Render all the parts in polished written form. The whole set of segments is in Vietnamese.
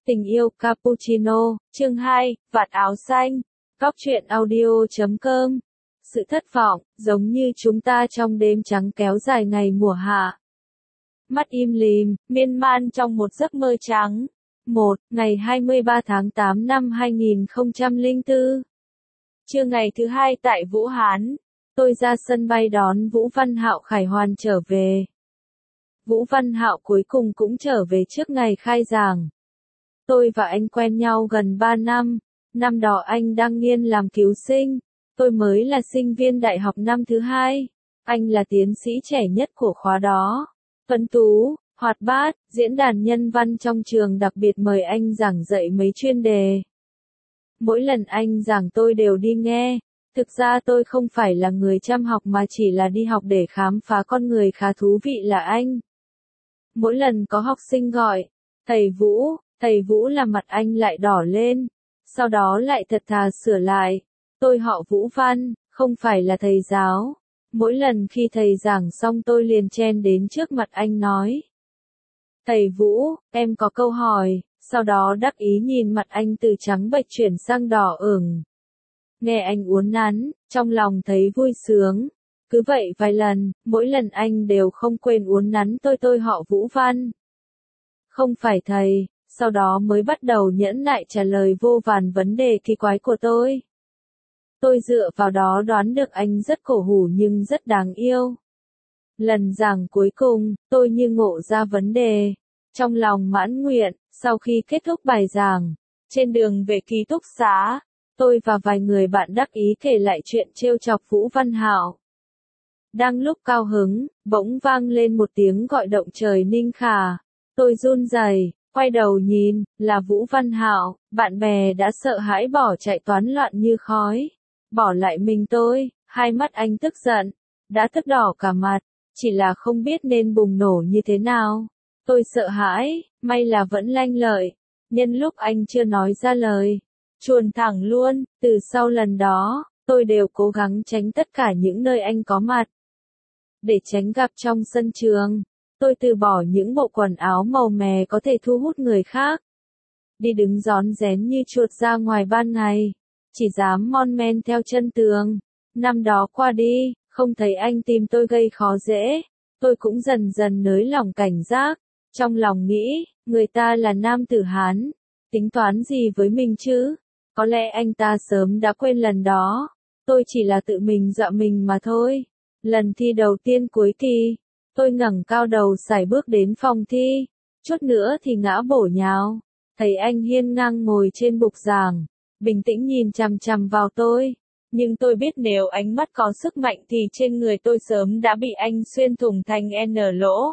Tình yêu cappuccino, chương 2, vạt áo xanh, góc truyện audio.com. Sự thất vọng, giống như chúng ta trong đêm trắng kéo dài ngày mùa hạ. Mắt im lìm, miên man trong một giấc mơ trắng. 1. Ngày 23 tháng 8 năm 2004. Trưa ngày thứ hai tại Vũ Hán, tôi ra sân bay đón Vũ Văn Hạo khải hoàn trở về. Vũ Văn Hạo cuối cùng cũng trở về trước ngày khai giảng. Tôi và anh quen nhau gần 3 năm, năm đó anh đang nghiên làm cứu sinh, tôi mới là sinh viên đại học năm thứ hai, anh là tiến sĩ trẻ nhất của khóa đó. Tuấn tú, hoạt bát, diễn đàn nhân văn trong trường đặc biệt mời anh giảng dạy mấy chuyên đề. Mỗi lần anh giảng tôi đều đi nghe, thực ra tôi không phải là người chăm học mà chỉ là đi học để khám phá con người khá thú vị là anh. Mỗi lần có học sinh gọi, thầy Vũ là mặt anh lại đỏ lên, sau đó lại thật thà sửa lại, tôi họ Vũ Văn, không phải là thầy giáo. Mỗi lần khi thầy giảng xong tôi liền chen đến trước mặt anh nói: "Thầy Vũ, em có câu hỏi", sau đó đắc ý nhìn mặt anh từ trắng bệch chuyển sang đỏ ửng. Nghe anh uốn nắn, trong lòng thấy vui sướng. Cứ vậy vài lần, mỗi lần anh đều không quên uốn nắn tôi họ Vũ Văn. Không phải thầy, sau đó mới bắt đầu nhẫn nại trả lời vô vàn vấn đề kỳ quái của tôi. Tôi dựa vào đó đoán được anh rất cổ hủ nhưng rất đáng yêu. Lần giảng cuối cùng, tôi như ngộ ra vấn đề. Trong lòng mãn nguyện, sau khi kết thúc bài giảng, trên đường về ký túc xá, tôi và vài người bạn đắc ý kể lại chuyện trêu chọc Vũ Văn Hạo. Đang lúc cao hứng, bỗng vang lên một tiếng gọi động trời ninh khả. Tôi run rẩy, quay đầu nhìn, là Vũ Văn Hạo. Bạn bè đã sợ hãi bỏ chạy toán loạn như khói. Bỏ lại mình tôi, hai mắt anh tức giận, đã tức đỏ cả mặt, chỉ là không biết nên bùng nổ như thế nào. Tôi sợ hãi, may là vẫn lanh lợi, nhân lúc anh chưa nói ra lời, chuồn thẳng luôn. Từ sau lần đó, tôi đều cố gắng tránh tất cả những nơi anh có mặt. Để tránh gặp trong sân trường, tôi từ bỏ những bộ quần áo màu mè có thể thu hút người khác. Đi đứng rón rén như chuột ra ngoài ban ngày, chỉ dám mon men theo chân tường. Năm đó qua đi, không thấy anh tìm tôi gây khó dễ, tôi cũng dần dần nới lỏng cảnh giác. Trong lòng nghĩ, người ta là nam tử Hán, tính toán gì với mình chứ? Có lẽ anh ta sớm đã quên lần đó, tôi chỉ là tự mình dọa mình mà thôi. Lần thi đầu tiên cuối kỳ, tôi ngẩng cao đầu sải bước đến phòng thi, chút nữa thì ngã bổ nhào. Thấy anh hiên ngang ngồi trên bục giảng, bình tĩnh nhìn chằm chằm vào tôi. Nhưng tôi biết nếu ánh mắt có sức mạnh thì trên người tôi sớm đã bị anh xuyên thủng thành N lỗ.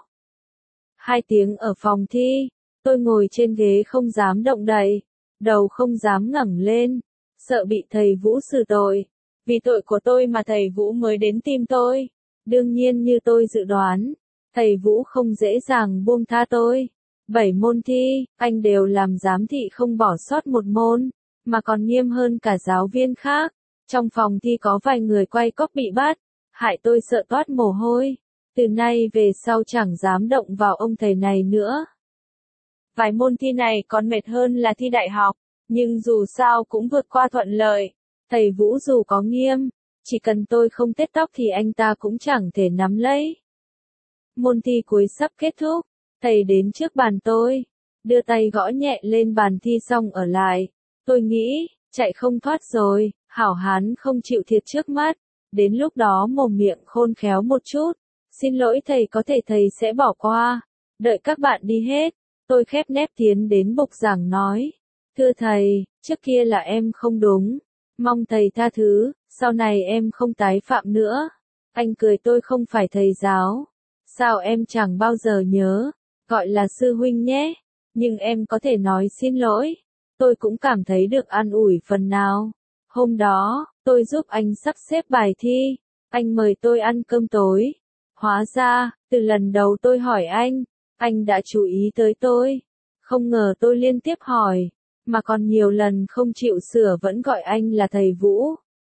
2 tiếng ở phòng thi, tôi ngồi trên ghế không dám động đậy, đầu không dám ngẩng lên, sợ bị thầy Vũ xử tội. Vì tội của tôi mà thầy Vũ mới đến tìm tôi. Đương nhiên như tôi dự đoán, thầy Vũ không dễ dàng buông tha tôi. 7 môn thi, anh đều làm giám thị không bỏ sót một môn, mà còn nghiêm hơn cả giáo viên khác. Trong phòng thi có vài người quay cóp bị bắt, hại tôi sợ toát mồ hôi. Từ nay về sau chẳng dám động vào ông thầy này nữa. Vài môn thi này còn mệt hơn là thi đại học, nhưng dù sao cũng vượt qua thuận lợi. Thầy Vũ dù có nghiêm, chỉ cần tôi không tết tóc thì anh ta cũng chẳng thể nắm lấy. Môn thi cuối sắp kết thúc, thầy đến trước bàn tôi, đưa tay gõ nhẹ lên bàn thi xong ở lại. Tôi nghĩ, chạy không thoát rồi, hảo hán không chịu thiệt trước mắt. Đến lúc đó mồm miệng khôn khéo một chút. Xin lỗi thầy, có thể thầy sẽ bỏ qua. Đợi các bạn đi hết, tôi khép nép tiến đến bục giảng nói: "Thưa thầy, trước kia là em không đúng. Mong thầy tha thứ, sau này em không tái phạm nữa." Anh cười: "Tôi không phải thầy giáo. Sao em chẳng bao giờ nhớ, gọi là sư huynh nhé. Nhưng em có thể nói xin lỗi." Tôi cũng cảm thấy được an ủi phần nào. Hôm đó, tôi giúp anh sắp xếp bài thi. Anh mời tôi ăn cơm tối. Hóa ra, từ lần đầu tôi hỏi anh đã chú ý tới tôi. Không ngờ tôi liên tiếp hỏi, mà còn nhiều lần không chịu sửa vẫn gọi anh là thầy Vũ.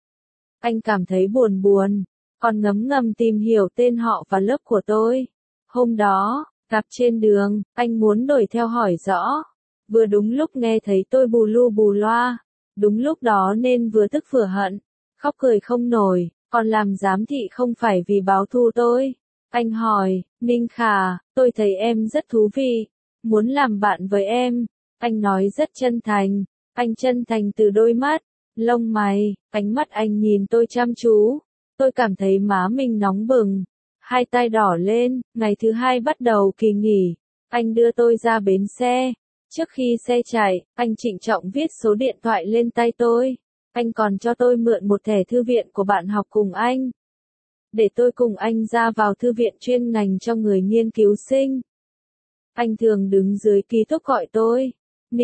Anh cảm thấy buồn, còn ngấm ngầm tìm hiểu tên họ và lớp của tôi. Hôm đó, gặp trên đường, anh muốn đuổi theo hỏi rõ. Vừa đúng lúc nghe thấy tôi bù lu bù loa, đúng lúc đó nên vừa tức vừa hận, khóc cười không nổi, còn làm giám thị không phải vì báo thù tôi. Anh hỏi, Ninh Khả, tôi thấy em rất thú vị, muốn làm bạn với em. Anh nói rất chân thành, anh chân thành từ đôi mắt, lông mày, ánh mắt anh nhìn tôi chăm chú. Tôi cảm thấy má mình nóng bừng, hai tay đỏ lên. Ngày thứ hai bắt đầu kỳ nghỉ, anh đưa tôi ra bến xe. Trước khi xe chạy, anh trịnh trọng viết số điện thoại lên tay tôi. Anh còn cho tôi mượn một thẻ thư viện của bạn học cùng anh, để tôi cùng anh ra vào thư viện chuyên ngành cho người nghiên cứu sinh. Anh thường đứng dưới ký túc gọi tôi,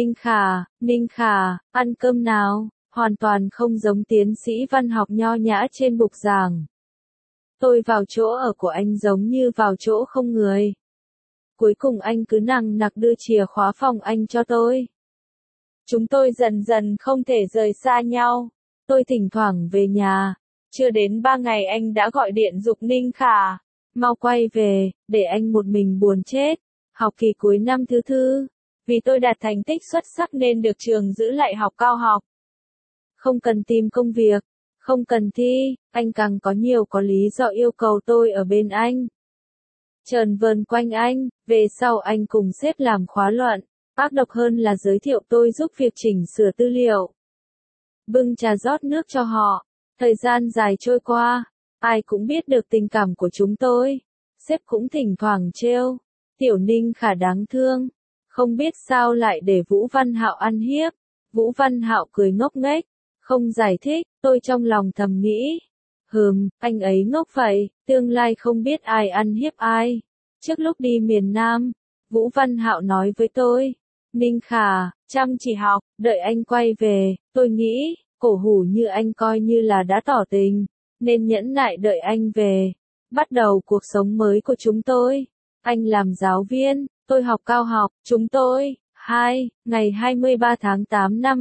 Ninh Khả, ăn cơm nào, hoàn toàn không giống tiến sĩ văn học nho nhã trên bục giảng. Tôi vào chỗ ở của anh giống như vào chỗ không người. Cuối cùng anh cứ nằng nặc đưa chìa khóa phòng anh cho tôi. Chúng tôi dần dần không thể rời xa nhau. Tôi thỉnh thoảng về nhà. Chưa đến 3 ngày anh đã gọi điện giục Ninh Khả, mau quay về, để anh một mình buồn chết. Học kỳ cuối năm thứ tư, vì tôi đạt thành tích xuất sắc nên được trường giữ lại học cao học. Không cần tìm công việc, không cần thi, anh càng có lý do yêu cầu tôi ở bên anh. Trờn vờn quanh anh, về sau anh cùng sếp làm khóa luận, ác độc hơn là giới thiệu tôi giúp việc chỉnh sửa tư liệu. Bưng trà rót nước cho họ. Thời gian dài trôi qua, ai cũng biết được tình cảm của chúng tôi. Sếp cũng thỉnh thoảng trêu, tiểu Ninh Khả đáng thương, không biết sao lại để Vũ Văn Hạo ăn hiếp. Vũ Văn Hạo cười ngốc nghếch, không giải thích. Tôi trong lòng thầm nghĩ, anh ấy ngốc vậy, tương lai không biết ai ăn hiếp ai. Trước lúc đi miền Nam, Vũ Văn Hạo nói với tôi, Ninh Khả, chăm chỉ học, đợi anh quay về. Tôi nghĩ, cổ hủ như anh coi như là đã tỏ tình, nên nhẫn nại đợi anh về. Bắt đầu cuộc sống mới của chúng tôi. Anh làm giáo viên, tôi học cao học. Chúng tôi, ngày 23 tháng 8 năm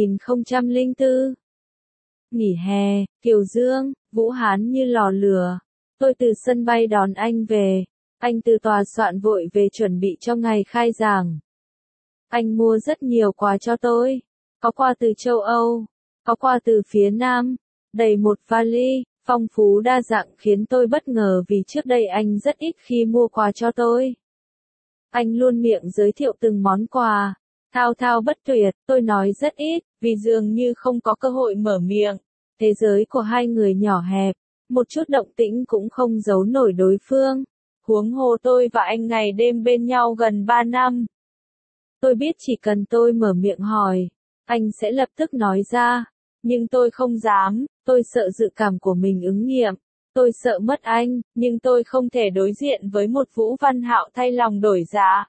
2004. Nghỉ hè, Kiều Dương, Vũ Hán như lò lửa. Tôi từ sân bay đón anh về. Anh từ tòa soạn vội về chuẩn bị cho ngày khai giảng. Anh mua rất nhiều quà cho tôi. Có quà từ châu Âu, có quà từ phía Nam, đầy một vali, phong phú đa dạng khiến tôi bất ngờ vì trước đây anh rất ít khi mua quà cho tôi. Anh luôn miệng giới thiệu từng món quà, thao thao bất tuyệt. Tôi nói rất ít, vì dường như không có cơ hội mở miệng. Thế giới của hai người nhỏ hẹp, một chút động tĩnh cũng không giấu nổi đối phương. Huống hồ tôi và anh ngày đêm bên nhau gần 3 năm. Tôi biết chỉ cần tôi mở miệng hỏi, anh sẽ lập tức nói ra. Nhưng tôi không dám, tôi sợ dự cảm của mình ứng nghiệm. Tôi sợ mất anh, nhưng tôi không thể đối diện với một Vũ Văn Hạo thay lòng đổi dạ.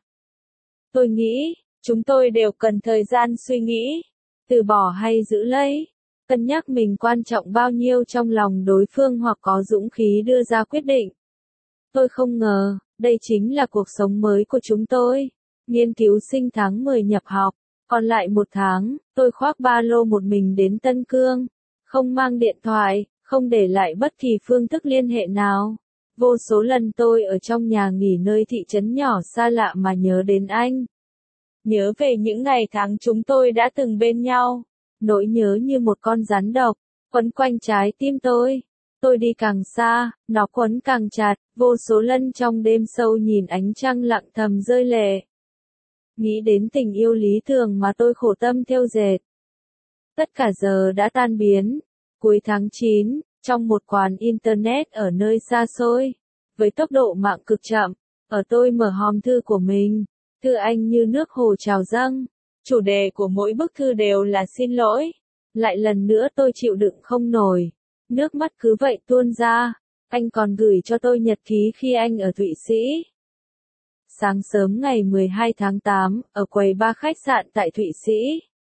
Tôi nghĩ, chúng tôi đều cần thời gian suy nghĩ, từ bỏ hay giữ lấy, cân nhắc mình quan trọng bao nhiêu trong lòng đối phương hoặc có dũng khí đưa ra quyết định. Tôi không ngờ, đây chính là cuộc sống mới của chúng tôi. Nghiên cứu sinh tháng 10 nhập học, còn lại 1 tháng, tôi khoác ba lô một mình đến Tân Cương, không mang điện thoại, không để lại bất kỳ phương thức liên hệ nào. Vô số lần tôi ở trong nhà nghỉ nơi thị trấn nhỏ xa lạ mà nhớ đến anh. Nhớ về những ngày tháng chúng tôi đã từng bên nhau. Nỗi nhớ như một con rắn độc, quấn quanh trái tim tôi. Tôi đi càng xa, nó quấn càng chặt, vô số lần trong đêm sâu nhìn ánh trăng lặng thầm rơi lệ. Nghĩ đến tình yêu lý tưởng mà tôi khổ tâm thêu dệt. Tất cả giờ đã tan biến. Cuối tháng 9, trong một quán internet ở nơi xa xôi, với tốc độ mạng cực chậm, tôi mở hòm thư của mình. Thư anh như nước hồ trào dâng. Chủ đề của mỗi bức thư đều là xin lỗi. Lại lần nữa tôi chịu đựng không nổi. Nước mắt cứ vậy tuôn ra. Anh còn gửi cho tôi nhật ký khi anh ở Thụy Sĩ. Sáng sớm ngày 12 tháng 8, ở quầy bar khách sạn tại Thụy Sĩ.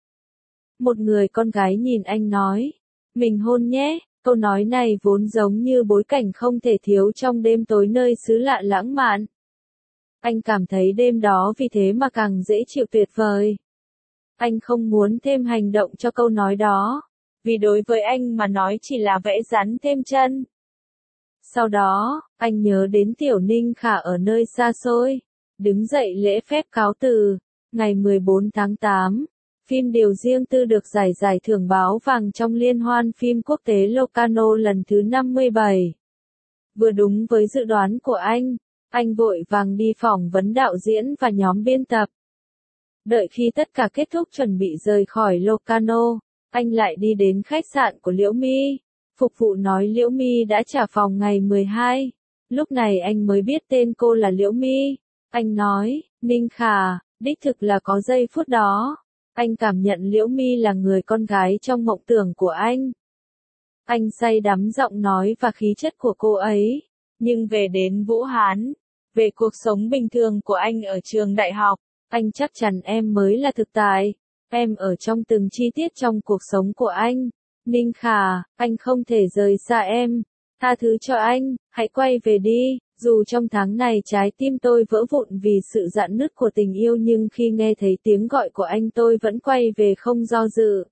Một người con gái nhìn anh nói, mình hôn nhé. Câu nói này vốn giống như bối cảnh không thể thiếu trong đêm tối nơi xứ lạ lãng mạn. Anh cảm thấy đêm đó vì thế mà càng dễ chịu tuyệt vời. Anh không muốn thêm hành động cho câu nói đó, vì đối với anh mà nói chỉ là vẽ rắn thêm chân. Sau đó, anh nhớ đến tiểu Ninh Khả ở nơi xa xôi, đứng dậy lễ phép cáo từ. Ngày 14 tháng 8, phim Điều riêng tư được giải thưởng báo vàng trong Liên hoan phim quốc tế Locarno lần thứ 57. Vừa đúng với dự đoán của anh vội vàng đi phỏng vấn đạo diễn và nhóm biên tập. Đợi khi tất cả kết thúc chuẩn bị rời khỏi Locarno, anh lại đi đến khách sạn của Liễu My. Phục vụ nói Liễu My đã trả phòng ngày 12. Lúc này anh mới biết tên cô là Liễu My. Anh nói, Ninh Khả, đích thực là có giây phút đó. Anh cảm nhận Liễu My là người con gái trong mộng tưởng của anh. Anh say đắm giọng nói và khí chất của cô ấy. Nhưng về đến Vũ Hán, về cuộc sống bình thường của anh ở trường đại học, anh chắc chắn em mới là thực tại. Em ở trong từng chi tiết trong cuộc sống của anh. Ninh Khả, anh không thể rời xa em. Tha thứ cho anh, hãy quay về đi. Dù trong tháng này trái tim tôi vỡ vụn vì sự rạn nứt của tình yêu nhưng khi nghe thấy tiếng gọi của anh tôi vẫn quay về không do dự.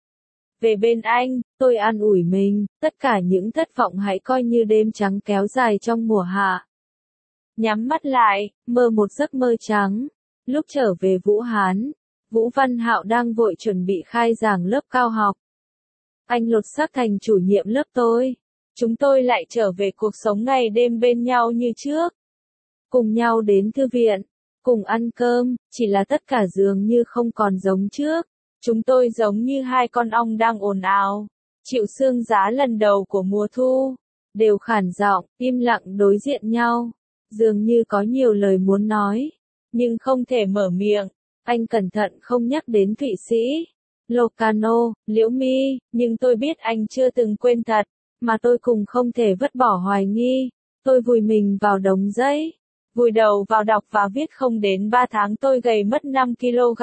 Về bên anh, tôi an ủi mình, tất cả những thất vọng hãy coi như đêm trắng kéo dài trong mùa hạ. Nhắm mắt lại, mơ một giấc mơ trắng. Lúc trở về Vũ Hán, Vũ Văn Hạo đang vội chuẩn bị khai giảng lớp cao học. Anh lột xác thành chủ nhiệm lớp tôi. Chúng tôi lại trở về cuộc sống ngày đêm bên nhau như trước. Cùng nhau đến thư viện, cùng ăn cơm, chỉ là tất cả dường như không còn giống trước. Chúng tôi giống như hai con ong đang ồn ào, chịu sương giá lần đầu của mùa thu. Đều khản giọng, im lặng đối diện nhau. Dường như có nhiều lời muốn nói, nhưng không thể mở miệng. Anh cẩn thận không nhắc đến Thụy Sĩ, Locarno, Liễu My, nhưng tôi biết anh chưa từng quên thật, mà tôi cùng không thể vứt bỏ hoài nghi. Tôi vùi mình vào đống giấy, vùi đầu vào đọc và viết không đến 3 tháng tôi gầy mất 5 kg.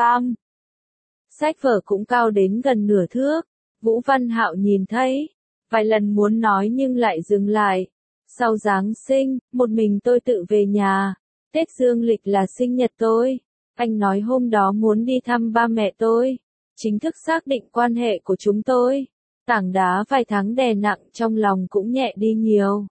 Sách vở cũng cao đến gần nửa thước. Vũ Văn Hạo nhìn thấy, vài lần muốn nói nhưng lại dừng lại. Sau Giáng sinh, một mình tôi tự về nhà. Tết dương lịch là sinh nhật tôi. Anh nói hôm đó muốn đi thăm ba mẹ tôi. Chính thức xác định quan hệ của chúng tôi. Tảng đá vài tháng đè nặng trong lòng cũng nhẹ đi nhiều.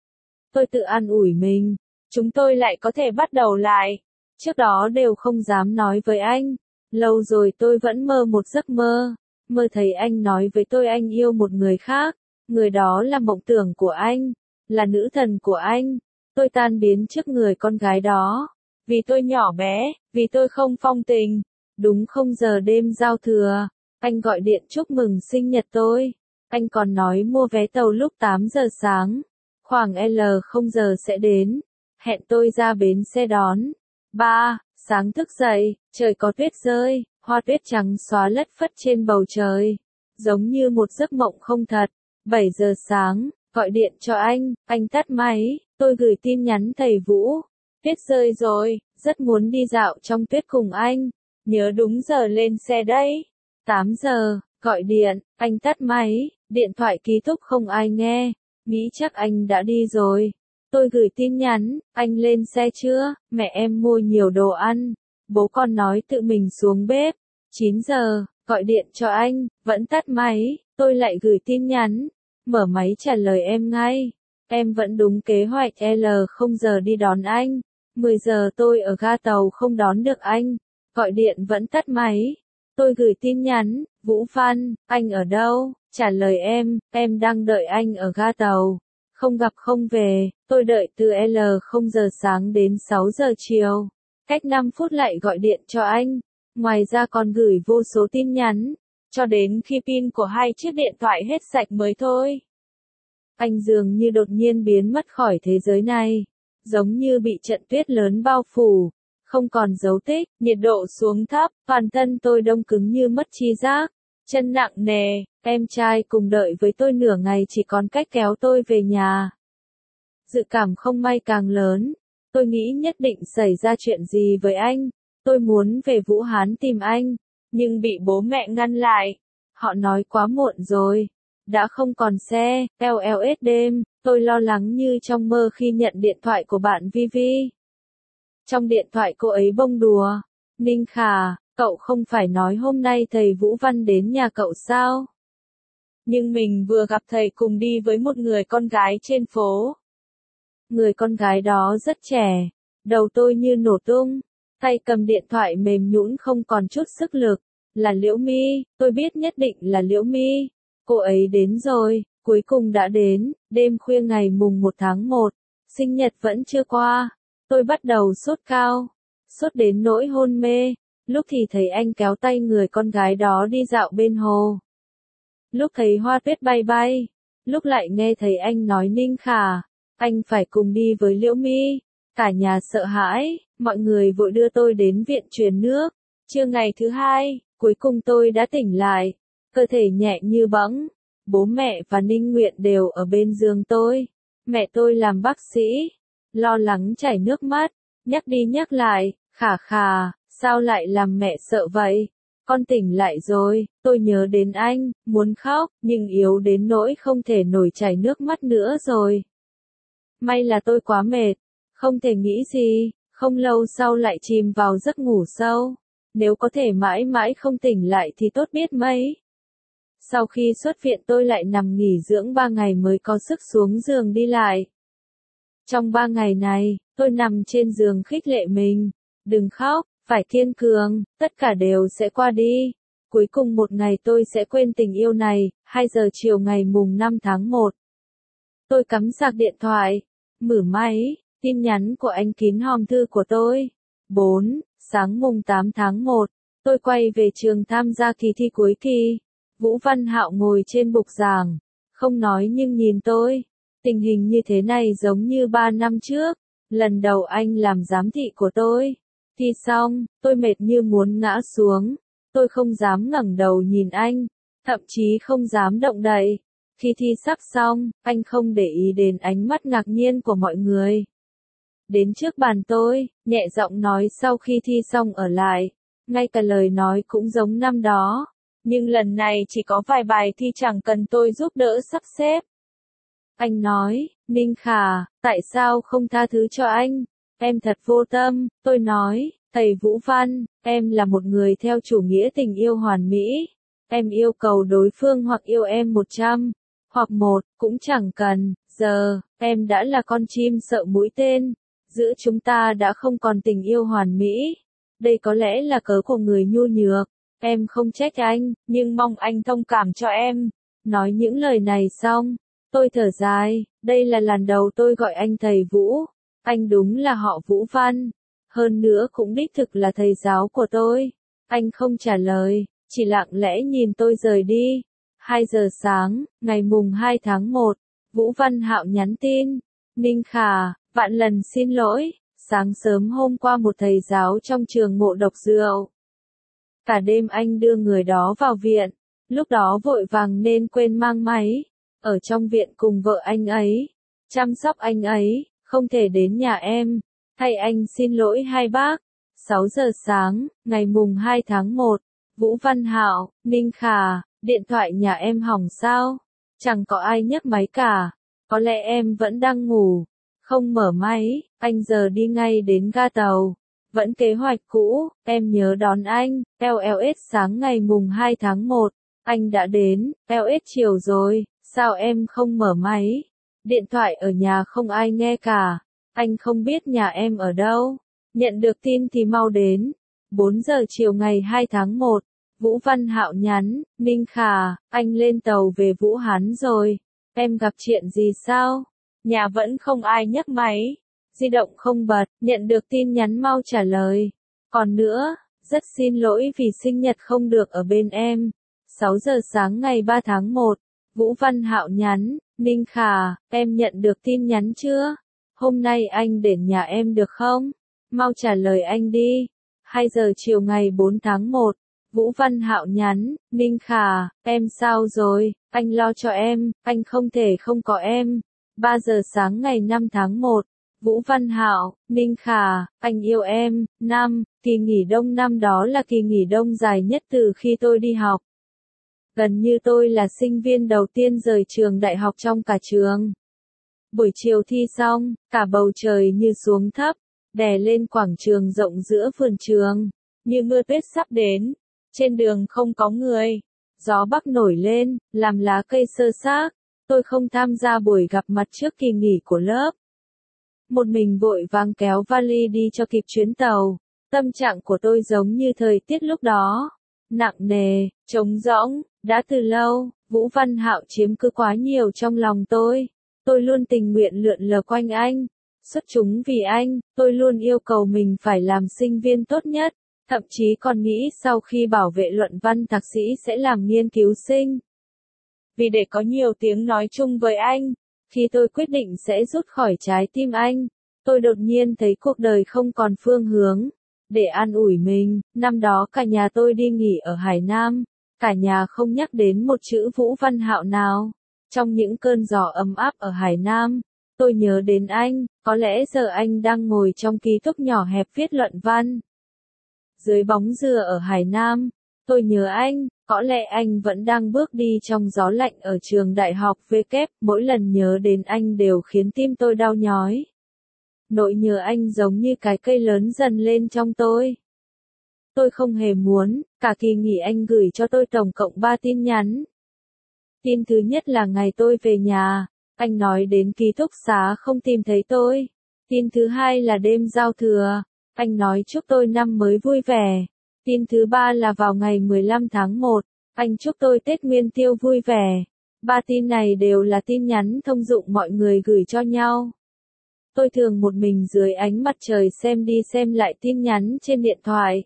Tôi tự an ủi mình. Chúng tôi lại có thể bắt đầu lại. Trước đó đều không dám nói với anh. Lâu rồi tôi vẫn mơ một giấc mơ. Mơ thấy anh nói với tôi anh yêu một người khác. Người đó là mộng tưởng của anh. Là nữ thần của anh. Tôi tan biến trước người con gái đó. Vì tôi nhỏ bé, vì tôi không phong tình. Đúng 0 giờ đêm giao thừa, anh gọi điện chúc mừng sinh nhật tôi. Anh còn nói mua vé tàu lúc 8 giờ sáng. Khoảng L0 giờ sẽ đến. Hẹn tôi ra bến xe đón. 3. Sáng thức dậy, trời có tuyết rơi, hoa tuyết trắng xóa lất phất trên bầu trời. Giống như một giấc mộng không thật. 7 giờ sáng, gọi điện cho anh tắt máy, tôi gửi tin nhắn thầy Vũ. Tuyết rơi rồi, rất muốn đi dạo trong tuyết cùng anh. Nhớ đúng giờ lên xe đấy. 8 giờ, gọi điện, anh tắt máy, điện thoại ký túc không ai nghe. Nghĩ chắc anh đã đi rồi. Tôi gửi tin nhắn, anh lên xe chưa, mẹ em mua nhiều đồ ăn. Bố con nói tự mình xuống bếp. 9 giờ, gọi điện cho anh, vẫn tắt máy, tôi lại gửi tin nhắn. Mở máy trả lời em ngay. Em vẫn đúng kế hoạch L0 giờ đi đón anh. 10 giờ tôi ở ga tàu không đón được anh. Gọi điện vẫn tắt máy. Tôi gửi tin nhắn, Vũ Văn, anh ở đâu? Trả lời em đang đợi anh ở ga tàu. Không gặp không về, tôi đợi từ L0 giờ sáng đến 6 giờ chiều. Cách 5 phút lại gọi điện cho anh. Ngoài ra còn gửi vô số tin nhắn. Cho đến khi pin của hai chiếc điện thoại hết sạch mới thôi. Anh dường như đột nhiên biến mất khỏi thế giới này. Giống như bị trận tuyết lớn bao phủ. Không còn dấu tích, nhiệt độ xuống thấp, toàn thân tôi đông cứng như mất tri giác. Chân nặng nề, em trai cùng đợi với tôi nửa ngày chỉ còn cách kéo tôi về nhà. Dự cảm không may càng lớn. Tôi nghĩ nhất định xảy ra chuyện gì với anh. Tôi muốn về Vũ Hán tìm anh, nhưng bị bố mẹ ngăn lại. Họ nói quá muộn rồi. Đã không còn xe, LLS đêm, tôi lo lắng như trong mơ khi nhận điện thoại của bạn Vivi. Trong điện thoại cô ấy bông đùa. Ninh Khả, cậu không phải nói hôm nay thầy Vũ Văn đến nhà cậu sao? Nhưng mình vừa gặp thầy cùng đi với một người con gái trên phố. Người con gái đó rất trẻ. Đầu tôi như nổ tung. tay cầm điện thoại mềm nhũn không còn chút sức lực. Là Liễu My, tôi biết nhất định là Liễu My. Cô ấy đến rồi, cuối cùng đã đến, đêm khuya ngày mùng 1 tháng 1, sinh nhật vẫn chưa qua. Tôi bắt đầu sốt cao, sốt đến nỗi hôn mê, lúc thì thấy anh kéo tay người con gái đó đi dạo bên hồ. Lúc thấy hoa tuyết bay bay, lúc lại nghe thấy anh nói Ninh Khả, anh phải cùng đi với Liễu My. Cả nhà sợ hãi, mọi người vội đưa tôi đến viện truyền nước. Trưa ngày thứ 2, cuối cùng tôi đã tỉnh lại, cơ thể nhẹ như bẫng. Bố mẹ và Ninh Nguyện đều ở bên giường tôi. Mẹ tôi làm bác sĩ, lo lắng chảy nước mắt, nhắc đi nhắc lại, Khả Khả, sao lại làm mẹ sợ vậy? Con tỉnh lại rồi, tôi nhớ đến anh, muốn khóc, nhưng yếu đến nỗi không thể nổi chảy nước mắt nữa rồi. May là tôi quá mệt, không thể nghĩ gì, không lâu sau lại chìm vào giấc ngủ sâu. Nếu có thể mãi mãi không tỉnh lại thì tốt biết mấy. Sau khi xuất viện tôi lại nằm nghỉ dưỡng 3 ngày mới có sức xuống giường đi lại. Trong 3 ngày này, tôi nằm trên giường khích lệ mình. Đừng khóc, phải kiên cường, tất cả đều sẽ qua đi. Cuối cùng một ngày tôi sẽ quên tình yêu này, 2 giờ chiều ngày mùng 5 tháng 1. Tôi cắm sạc điện thoại, mở máy, tin nhắn của anh kín hòm thư của tôi. 4. Sáng mùng 8 tháng 1, tôi quay về trường tham gia kỳ thi cuối kỳ. Vũ Văn Hạo ngồi trên bục giảng, không nói nhưng nhìn tôi. Tình hình như thế này giống như 3 năm trước, lần đầu anh làm giám thị của tôi. Thi xong, tôi mệt như muốn ngã xuống. Tôi không dám ngẩng đầu nhìn anh, thậm chí không dám động đậy. Khi thi sắp xong, anh không để ý đến ánh mắt ngạc nhiên của mọi người. Đến trước bàn tôi, nhẹ giọng nói sau khi thi xong ở lại. Ngay cả lời nói cũng giống năm đó. Nhưng lần này chỉ có vài bài thi chẳng cần tôi giúp đỡ sắp xếp. Anh nói, Ninh Khả, tại sao không tha thứ cho anh? Em thật vô tâm. Tôi nói, thầy Vũ Văn, em là một người theo chủ nghĩa tình yêu hoàn mỹ. Em yêu cầu đối phương hoặc yêu em 100, hoặc một, cũng chẳng cần. Giờ, em đã là con chim sợ mũi tên. Giữa chúng ta đã không còn tình yêu hoàn mỹ. Đây có lẽ là cớ của người nhu nhược. Em không trách anh, nhưng mong anh thông cảm cho em. Nói những lời này xong, tôi thở dài, đây là lần đầu tôi gọi anh thầy Vũ. Anh đúng là họ Vũ Văn. Hơn nữa cũng đích thực là thầy giáo của tôi. Anh không trả lời, chỉ lặng lẽ nhìn tôi rời đi. 2 giờ sáng, ngày mùng 2 tháng 1, Vũ Văn Hạo nhắn tin. Ninh Khả, vạn lần xin lỗi, sáng sớm hôm qua một thầy giáo trong trường ngộ độc rượu. Cả đêm anh đưa người đó vào viện, lúc đó vội vàng nên quên mang máy, ở trong viện cùng vợ anh ấy, chăm sóc anh ấy, không thể đến nhà em, thay anh xin lỗi hai bác. 6 giờ sáng, ngày mùng 2 tháng 1, Vũ Văn Hạo, Ninh Khả, điện thoại nhà em hỏng sao? Chẳng có ai nhấc máy cả, có lẽ em vẫn đang ngủ, không mở máy, anh giờ đi ngay đến ga tàu. Vẫn kế hoạch cũ, em nhớ đón anh, LLS sáng ngày mùng 2 tháng 1, anh đã đến, LS chiều rồi, sao em không mở máy? Điện thoại ở nhà không ai nghe cả, anh không biết nhà em ở đâu, nhận được tin thì mau đến. 4 giờ chiều ngày 2 tháng 1, Vũ Văn Hạo nhắn, Ninh Khả, anh lên tàu về Vũ Hán rồi, em gặp chuyện gì sao? Nhà vẫn không ai nhấc máy. Di động không bật, nhận được tin nhắn mau trả lời. Còn nữa, rất xin lỗi vì sinh nhật không được ở bên em. 6 giờ sáng ngày 3 tháng 1, Vũ Văn Hạo nhắn, Ninh Khả, em nhận được tin nhắn chưa? Hôm nay anh đến nhà em được không? Mau trả lời anh đi. 2 giờ chiều ngày 4 tháng 1, Vũ Văn Hạo nhắn, Ninh Khả, em sao rồi? Anh lo cho em, anh không thể không có em. 3 giờ sáng ngày 5 tháng 1, Vũ Văn Hạo, Ninh Khả, anh yêu em. 5. Kỳ nghỉ đông năm đó là kỳ nghỉ đông dài nhất từ khi tôi đi học. Gần như tôi là sinh viên đầu tiên rời trường đại học trong cả trường. Buổi chiều thi xong, cả bầu trời như xuống thấp, đè lên quảng trường rộng giữa vườn trường, như mưa tuyết sắp đến. Trên đường không có người, gió bắc nổi lên, làm lá cây xơ xác. Tôi không tham gia buổi gặp mặt trước kỳ nghỉ của lớp. Một mình vội vàng kéo vali đi cho kịp chuyến tàu. Tâm trạng của tôi giống như thời tiết lúc đó. Nặng nề, trống rỗng, đã từ lâu, Vũ Văn Hạo chiếm cứ quá nhiều trong lòng tôi. Tôi luôn tình nguyện lượn lờ quanh anh. Xuất chúng vì anh, tôi luôn yêu cầu mình phải làm sinh viên tốt nhất. Thậm chí còn nghĩ sau khi bảo vệ luận văn thạc sĩ sẽ làm nghiên cứu sinh. Vì để có nhiều tiếng nói chung với anh, khi tôi quyết định sẽ rút khỏi trái tim anh, tôi đột nhiên thấy cuộc đời không còn phương hướng. Để an ủi mình, năm đó cả nhà tôi đi nghỉ ở Hải Nam, cả nhà không nhắc đến một chữ Vũ Văn Hạo nào. Trong những cơn gió ấm áp ở Hải Nam, tôi nhớ đến anh, có lẽ giờ anh đang ngồi trong ký túc nhỏ hẹp viết luận văn. Dưới bóng dừa ở Hải Nam, tôi nhớ anh, có lẽ anh vẫn đang bước đi trong gió lạnh ở trường đại học VK, mỗi lần nhớ đến anh đều khiến tim tôi đau nhói. Nỗi nhớ anh giống như cái cây lớn dần lên trong tôi. Tôi không hề muốn, cả kỳ nghỉ anh gửi cho tôi tổng cộng 3 tin nhắn. Tin thứ nhất là ngày tôi về nhà, anh nói đến ký túc xá không tìm thấy tôi. Tin thứ hai là đêm giao thừa, anh nói chúc tôi năm mới vui vẻ. Tin thứ ba là vào ngày 15 tháng 1, anh chúc tôi Tết Nguyên Tiêu vui vẻ. 3 tin này đều là tin nhắn thông dụng mọi người gửi cho nhau. Tôi thường một mình dưới ánh mặt trời xem đi xem lại tin nhắn trên điện thoại.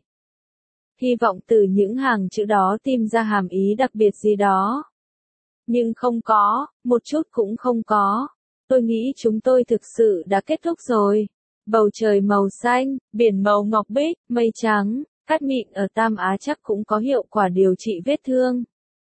Hy vọng từ những hàng chữ đó tìm ra hàm ý đặc biệt gì đó. Nhưng không có, một chút cũng không có. Tôi nghĩ chúng tôi thực sự đã kết thúc rồi. Bầu trời màu xanh, biển màu ngọc bích, mây trắng, cát mịn ở Tam Á chắc cũng có hiệu quả điều trị vết thương.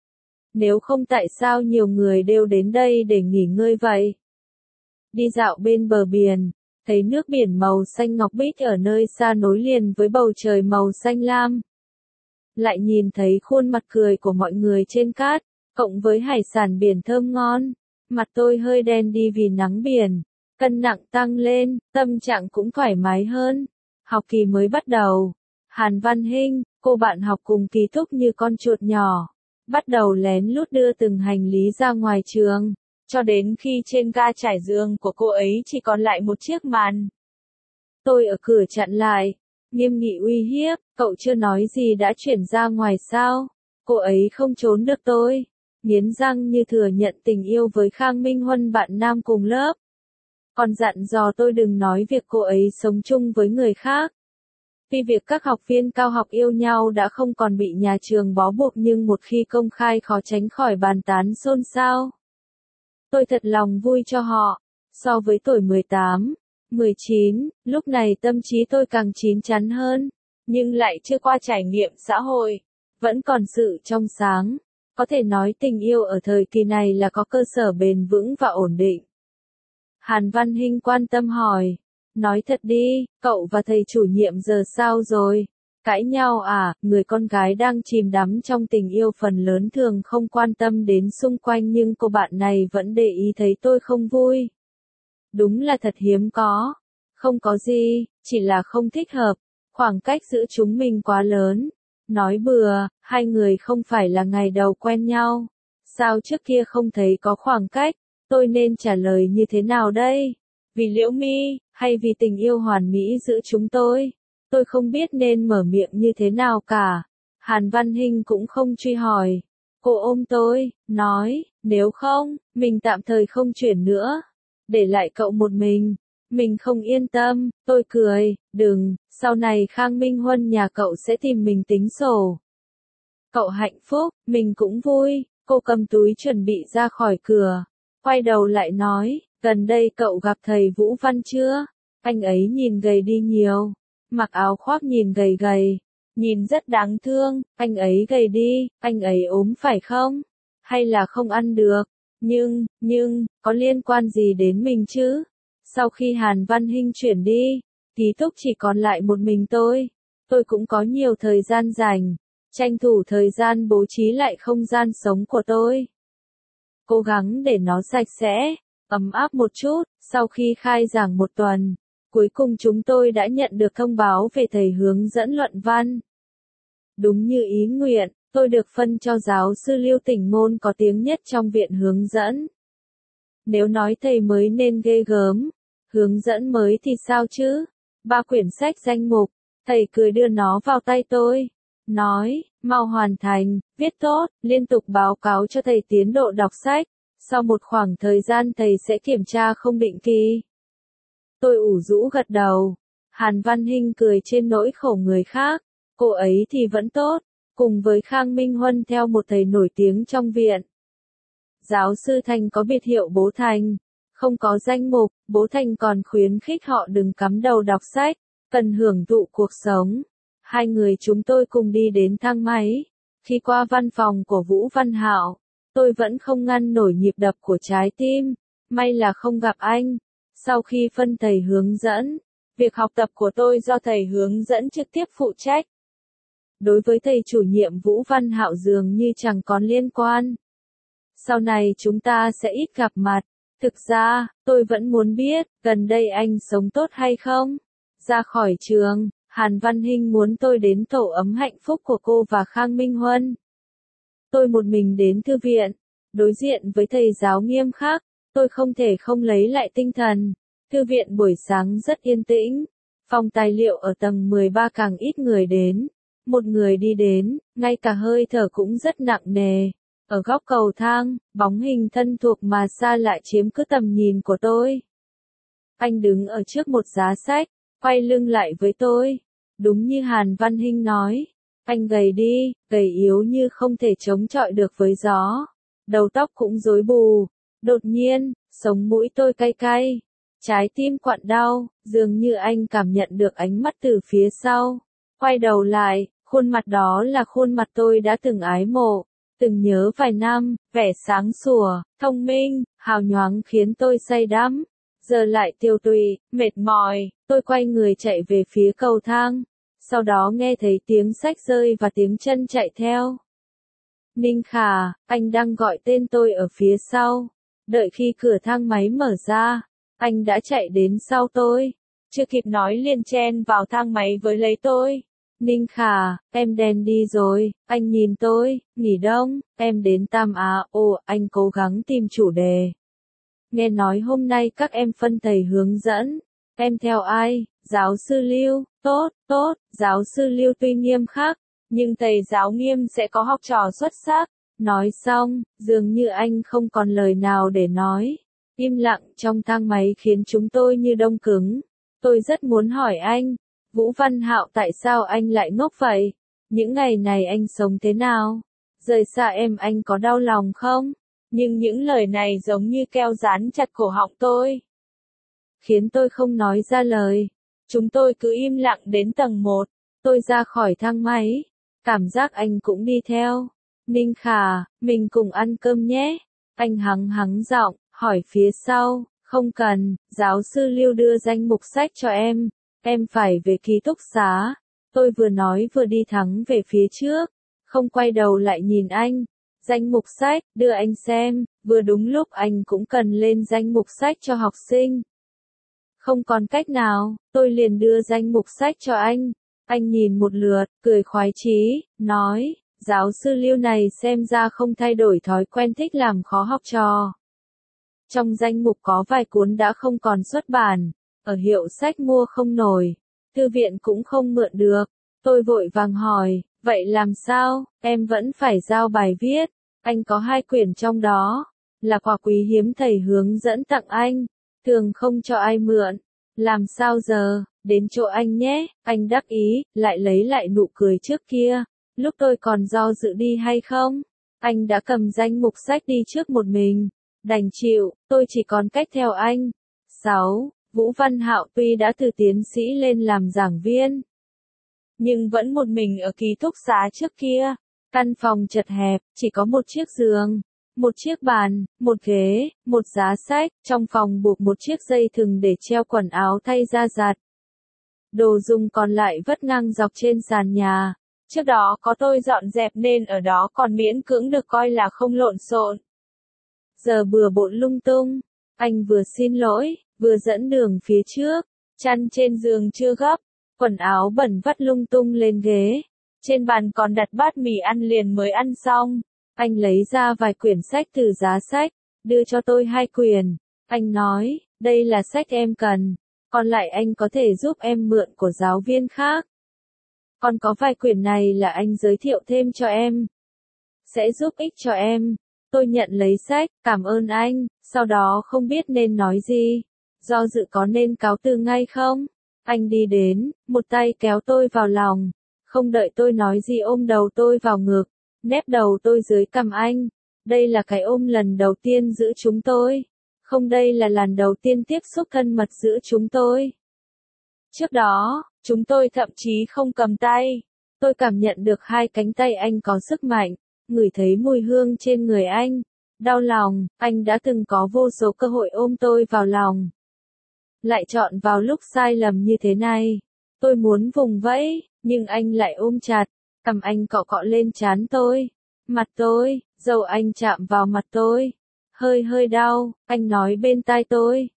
Nếu không tại sao nhiều người đều đến đây để nghỉ ngơi vậy? Đi dạo bên bờ biển, thấy nước biển màu xanh ngọc bích ở nơi xa nối liền với bầu trời màu xanh lam. Lại nhìn thấy khuôn mặt cười của mọi người trên cát, cộng với hải sản biển thơm ngon. Mặt tôi hơi đen đi vì nắng biển, cân nặng tăng lên, tâm trạng cũng thoải mái hơn. Học kỳ mới bắt đầu. Hàn Văn Hinh, cô bạn học cùng ký túc như con chuột nhỏ, bắt đầu lén lút đưa từng hành lý ra ngoài trường, cho đến khi trên ga trải giường của cô ấy chỉ còn lại một chiếc màn. Tôi ở cửa chặn lại, nghiêm nghị uy hiếp, cậu chưa nói gì đã chuyển ra ngoài sao? Cô ấy không trốn được tôi. Nghiến răng như thừa nhận tình yêu với Khang Minh Huân bạn nam cùng lớp. Còn dặn dò tôi đừng nói việc cô ấy sống chung với người khác. Vì việc các học viên cao học yêu nhau đã không còn bị nhà trường bó buộc nhưng một khi công khai khó tránh khỏi bàn tán xôn xao. Tôi thật lòng vui cho họ. So với tuổi 18, 19, lúc này tâm trí tôi càng chín chắn hơn, nhưng lại chưa qua trải nghiệm xã hội, vẫn còn sự trong sáng. Có thể nói tình yêu ở thời kỳ này là có cơ sở bền vững và ổn định. Hàn Văn Hinh quan tâm hỏi. Nói thật đi, cậu và thầy chủ nhiệm giờ sao rồi? Cãi nhau à? Người con gái đang chìm đắm trong tình yêu phần lớn thường không quan tâm đến xung quanh nhưng cô bạn này vẫn để ý thấy tôi không vui. Đúng là thật hiếm có. Không có gì, chỉ là không thích hợp. Khoảng cách giữa chúng mình quá lớn. Nói bừa, hai người không phải là ngày đầu quen nhau. Sao trước kia không thấy có khoảng cách? Tôi nên trả lời như thế nào đây? Vì Liễu Mi, hay vì tình yêu hoàn mỹ giữa chúng tôi? Tôi không biết nên mở miệng như thế nào cả. Hàn Văn Hinh cũng không truy hỏi. Cô ôm tôi, nói, nếu không, mình tạm thời không chuyển nữa. Để lại cậu một mình. Mình không yên tâm, tôi cười, đừng, sau này Khang Minh Huân nhà cậu sẽ tìm mình tính sổ. Cậu hạnh phúc, mình cũng vui. Cô cầm túi chuẩn bị ra khỏi cửa. Quay đầu lại nói, gần đây cậu gặp thầy Vũ Văn chưa? Anh ấy nhìn gầy đi nhiều. Mặc áo khoác nhìn gầy gầy. Nhìn rất đáng thương, anh ấy gầy đi, anh ấy ốm phải không? Hay là không ăn được? Nhưng, có liên quan gì đến mình chứ? Sau khi Hàn Văn Hinh chuyển đi, ký túc chỉ còn lại một mình tôi. Tôi cũng có nhiều thời gian rảnh, tranh thủ thời gian bố trí lại không gian sống của tôi. Cố gắng để nó sạch sẽ, ấm áp một chút. Sau khi khai giảng một tuần, cuối cùng chúng tôi đã nhận được thông báo về thầy hướng dẫn luận văn. Đúng như ý nguyện, tôi được phân cho giáo sư Lưu Tỉnh Ngôn có tiếng nhất trong viện hướng dẫn. Nếu nói thầy mới nên ghê gớm, hướng dẫn mới thì sao chứ? 3 quyển sách danh mục, Thầy cười đưa nó vào tay tôi. Nói, mau hoàn thành, viết tốt, liên tục báo cáo cho thầy tiến độ đọc sách. Sau một khoảng thời gian thầy sẽ kiểm tra không định kỳ. Tôi ủ rũ gật đầu. Hàn Văn Hinh cười trên nỗi khổ người khác. Cô ấy thì vẫn tốt, cùng với Khang Minh Huân theo một thầy nổi tiếng trong viện. Giáo sư Thành có biệt hiệu Bố Thành. Không có danh mục, Bố Thành còn khuyến khích họ đừng cắm đầu đọc sách, cần hưởng thụ cuộc sống. Hai người chúng tôi cùng đi đến thang máy. Khi qua văn phòng của Vũ Văn Hạo, tôi vẫn không ngăn nổi nhịp đập của trái tim. May là không gặp anh. Sau khi phân thầy hướng dẫn, việc học tập của tôi do thầy hướng dẫn trực tiếp phụ trách. Đối với thầy chủ nhiệm Vũ Văn Hạo dường như chẳng còn liên quan. Sau này chúng ta sẽ ít gặp mặt. Thực ra, tôi vẫn muốn biết, gần đây anh sống tốt hay không? Ra khỏi trường, Hàn Văn Hinh muốn tôi đến tổ ấm hạnh phúc của cô và Khang Minh Huân. Tôi một mình đến thư viện, đối diện với thầy giáo nghiêm khắc, tôi không thể không lấy lại tinh thần. Thư viện buổi sáng rất yên tĩnh, phòng tài liệu ở tầng 13 càng ít người đến. Một người đi đến, ngay cả hơi thở cũng rất nặng nề. Ở góc cầu thang, bóng hình thân thuộc mà xa lại chiếm cứ tầm nhìn của tôi. Anh đứng ở trước một giá sách, quay lưng lại với tôi. Đúng như Hàn Văn Hinh nói, anh gầy đi, gầy yếu như không thể chống chọi được với gió. Đầu tóc cũng rối bù. Đột nhiên, sống mũi tôi cay cay. Trái tim quặn đau, dường như anh cảm nhận được ánh mắt từ phía sau. Quay đầu lại, khuôn mặt đó là khuôn mặt tôi đã từng ái mộ, từng nhớ vài năm, vẻ sáng sủa, thông minh, hào nhoáng khiến tôi say đắm. Giờ lại tiêu tụy, mệt mỏi, tôi quay người chạy về phía cầu thang. Sau đó nghe thấy tiếng sách rơi và tiếng chân chạy theo. Ninh Khả, anh đang gọi tên tôi ở phía sau. Đợi khi cửa thang máy mở ra, anh đã chạy đến sau tôi. Chưa kịp nói liền chen vào thang máy với lấy tôi. Ninh Khả, em đen đi rồi, anh nhìn tôi, nghỉ đông, em đến Tam Á, anh cố gắng tìm chủ đề. Nghe nói hôm nay các em phân thầy hướng dẫn, em theo ai, giáo sư Lưu, tốt, giáo sư Lưu tuy nghiêm khắc, nhưng thầy giáo nghiêm sẽ có học trò xuất sắc. Nói xong, dường như anh không còn lời nào để nói. Im lặng trong thang máy khiến chúng tôi như đông cứng. Tôi rất muốn hỏi anh, Vũ Văn Hạo tại sao anh lại ngốc vậy? Những ngày này anh sống thế nào? Rời xa em anh có đau lòng không? Nhưng những lời này giống như keo dán chặt cổ họng tôi. Khiến tôi không nói ra lời. Chúng tôi cứ im lặng đến tầng 1. Tôi ra khỏi thang máy. Cảm giác anh cũng đi theo. Ninh Khả, mình cùng ăn cơm nhé. Anh hắng giọng, hỏi phía sau. Không cần, giáo sư Lưu đưa danh mục sách cho em. Em phải về ký túc xá. Tôi vừa nói vừa đi thẳng về phía trước. Không quay đầu lại nhìn anh. Danh mục sách, đưa anh xem. Vừa đúng lúc anh cũng cần lên danh mục sách cho học sinh. Không còn cách nào, tôi liền đưa danh mục sách cho anh. Anh nhìn một lượt, cười khoái chí, nói, giáo sư Lưu này xem ra không thay đổi thói quen thích làm khó học trò. Trong danh mục có vài cuốn đã không còn xuất bản, ở hiệu sách mua không nổi, thư viện cũng không mượn được. Tôi vội vàng hỏi, vậy làm sao, em vẫn phải giao bài viết, anh có 2 quyển trong đó, là quà quý hiếm thầy hướng dẫn tặng anh, thường không cho ai mượn, làm sao giờ, đến chỗ anh nhé, anh đắc ý, lại lấy lại nụ cười trước kia, lúc tôi còn do dự đi hay không, anh đã cầm danh mục sách đi trước một mình. Đành chịu, tôi chỉ còn cách theo anh. 6. Vũ Văn Hạo tuy đã từ tiến sĩ lên làm giảng viên, nhưng vẫn một mình ở ký túc xá trước kia. Căn phòng chật hẹp, chỉ có một chiếc giường, một chiếc bàn, một ghế, một giá sách, trong phòng buộc một chiếc dây thừng để treo quần áo thay ra giặt. Đồ dùng còn lại vất ngang dọc trên sàn nhà. Trước đó có tôi dọn dẹp nên ở đó còn miễn cưỡng được coi là không lộn xộn. Giờ bừa bộn lung tung, anh vừa xin lỗi, vừa dẫn đường phía trước, chăn trên giường chưa gấp, quần áo bẩn vắt lung tung lên ghế, trên bàn còn đặt bát mì ăn liền mới ăn xong, anh lấy ra vài quyển sách từ giá sách, đưa cho tôi 2 quyển, anh nói, đây là sách em cần, còn lại anh có thể giúp em mượn của giáo viên khác. Còn có vài quyển này là anh giới thiệu thêm cho em. Sẽ giúp ích cho em. Tôi nhận lấy sách, cảm ơn anh, sau đó không biết nên nói gì. Do dự có nên cáo từ ngay không? Anh đi đến, một tay kéo tôi vào lòng. Không đợi tôi nói gì ôm đầu tôi vào ngực, nép đầu tôi dưới cằm anh. Đây là cái ôm lần đầu tiên giữa chúng tôi. Không, đây là lần đầu tiên tiếp xúc thân mật giữa chúng tôi. Trước đó, chúng tôi thậm chí không cầm tay. Tôi cảm nhận được hai cánh tay anh có sức mạnh, ngửi thấy mùi hương trên người anh. Đau lòng, anh đã từng có vô số cơ hội ôm tôi vào lòng. Lại chọn vào lúc sai lầm như thế này. Tôi muốn vùng vẫy, nhưng anh lại ôm chặt. Cằm anh cọ cọ lên trán tôi. Mặt tôi, dầu anh chạm vào mặt tôi. Hơi đau, anh nói bên tai tôi.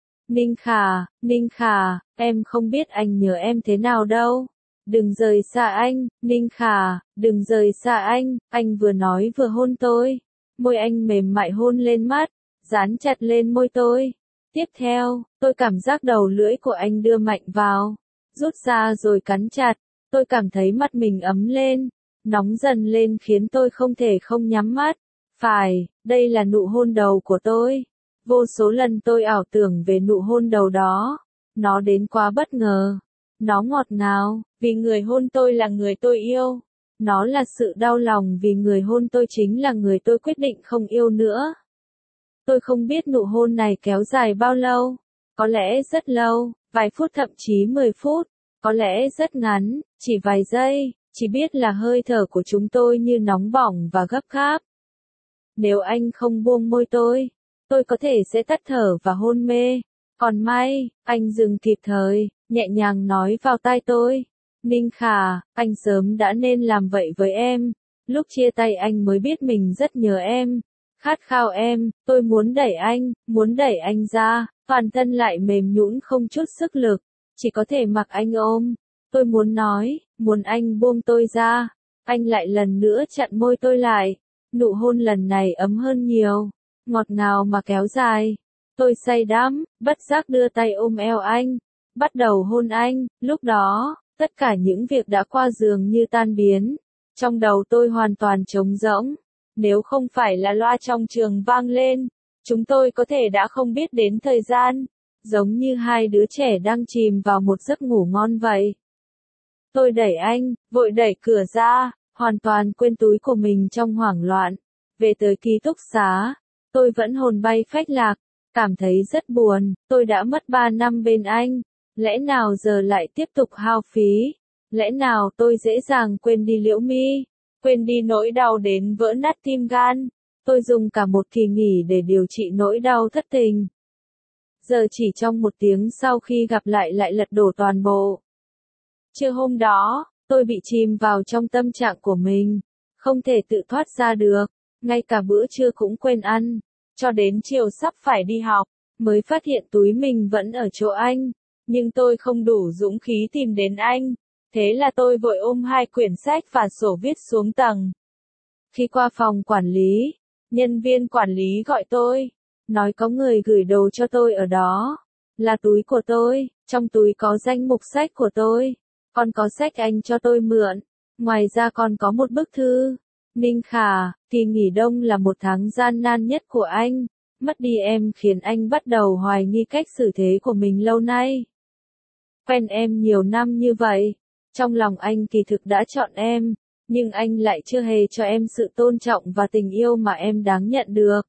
Ninh Khả, em không biết anh nhớ em thế nào đâu. Đừng rời xa anh, Ninh Khả, đừng rời xa anh vừa nói vừa hôn tôi. Môi anh mềm mại hôn lên mắt, dán chặt lên môi tôi. Tiếp theo, tôi cảm giác đầu lưỡi của anh đưa mạnh vào, rút ra rồi cắn chặt. Tôi cảm thấy mặt mình ấm lên, nóng dần lên khiến tôi không thể không nhắm mắt. Phải, đây là nụ hôn đầu của tôi. Vô số lần tôi ảo tưởng về nụ hôn đầu đó. Nó đến quá bất ngờ. Nó ngọt ngào, vì người hôn tôi là người tôi yêu. Nó là sự đau lòng vì người hôn tôi chính là người tôi quyết định không yêu nữa. Tôi không biết nụ hôn này kéo dài bao lâu. Có lẽ rất lâu, vài phút thậm chí 10 phút. Có lẽ rất ngắn, chỉ vài giây. Chỉ biết là hơi thở của chúng tôi như nóng bỏng và gấp gáp. Nếu anh không buông môi tôi có thể sẽ tắt thở và hôn mê. Còn may, anh dừng kịp thời, nhẹ nhàng nói vào tai tôi. Ninh Khả, anh sớm đã nên làm vậy với em. Lúc chia tay anh mới biết mình rất nhớ em. Khát khao em, tôi muốn đẩy anh ra, toàn thân lại mềm nhũn không chút sức lực. Chỉ có thể mặc anh ôm. Tôi muốn nói, muốn anh buông tôi ra. Anh lại lần nữa chặn môi tôi lại. Nụ hôn lần này ấm hơn nhiều. Ngọt ngào mà kéo dài. Tôi say đắm, bất giác đưa tay ôm eo anh. Bắt đầu hôn anh, lúc đó, tất cả những việc đã qua dường như tan biến. Trong đầu tôi hoàn toàn trống rỗng. Nếu không phải là loa trong trường vang lên, chúng tôi có thể đã không biết đến thời gian. Giống như hai đứa trẻ đang chìm vào một giấc ngủ ngon vậy. Tôi đẩy anh, vội đẩy cửa ra, hoàn toàn quên túi của mình trong hoảng loạn. Về tới ký túc xá, tôi vẫn hồn bay phách lạc, cảm thấy rất buồn, tôi đã mất 3 năm bên anh, lẽ nào giờ lại tiếp tục hao phí, lẽ nào tôi dễ dàng quên đi Liễu Mi, quên đi nỗi đau đến vỡ nát tim gan, tôi dùng cả một kỳ nghỉ để điều trị nỗi đau thất tình. Giờ chỉ trong 1 tiếng sau khi gặp lại lật đổ toàn bộ. Trưa hôm đó, tôi bị chìm vào trong tâm trạng của mình, không thể tự thoát ra được, ngay cả bữa trưa cũng quên ăn, cho đến chiều sắp phải đi học, mới phát hiện túi mình vẫn ở chỗ anh, nhưng tôi không đủ dũng khí tìm đến anh, thế là tôi vội ôm 2 quyển sách và sổ viết xuống tầng. Khi qua phòng quản lý, nhân viên quản lý gọi tôi, nói có người gửi đồ cho tôi ở đó, là túi của tôi, trong túi có danh mục sách của tôi. Còn có sách anh cho tôi mượn, ngoài ra còn có một bức thư. Ninh Khả, kỳ nghỉ đông là 1 tháng gian nan nhất của anh, mất đi em khiến anh bắt đầu hoài nghi cách xử thế của mình lâu nay. Quen em nhiều năm như vậy, trong lòng anh kỳ thực đã chọn em, nhưng anh lại chưa hề cho em sự tôn trọng và tình yêu mà em đáng nhận được.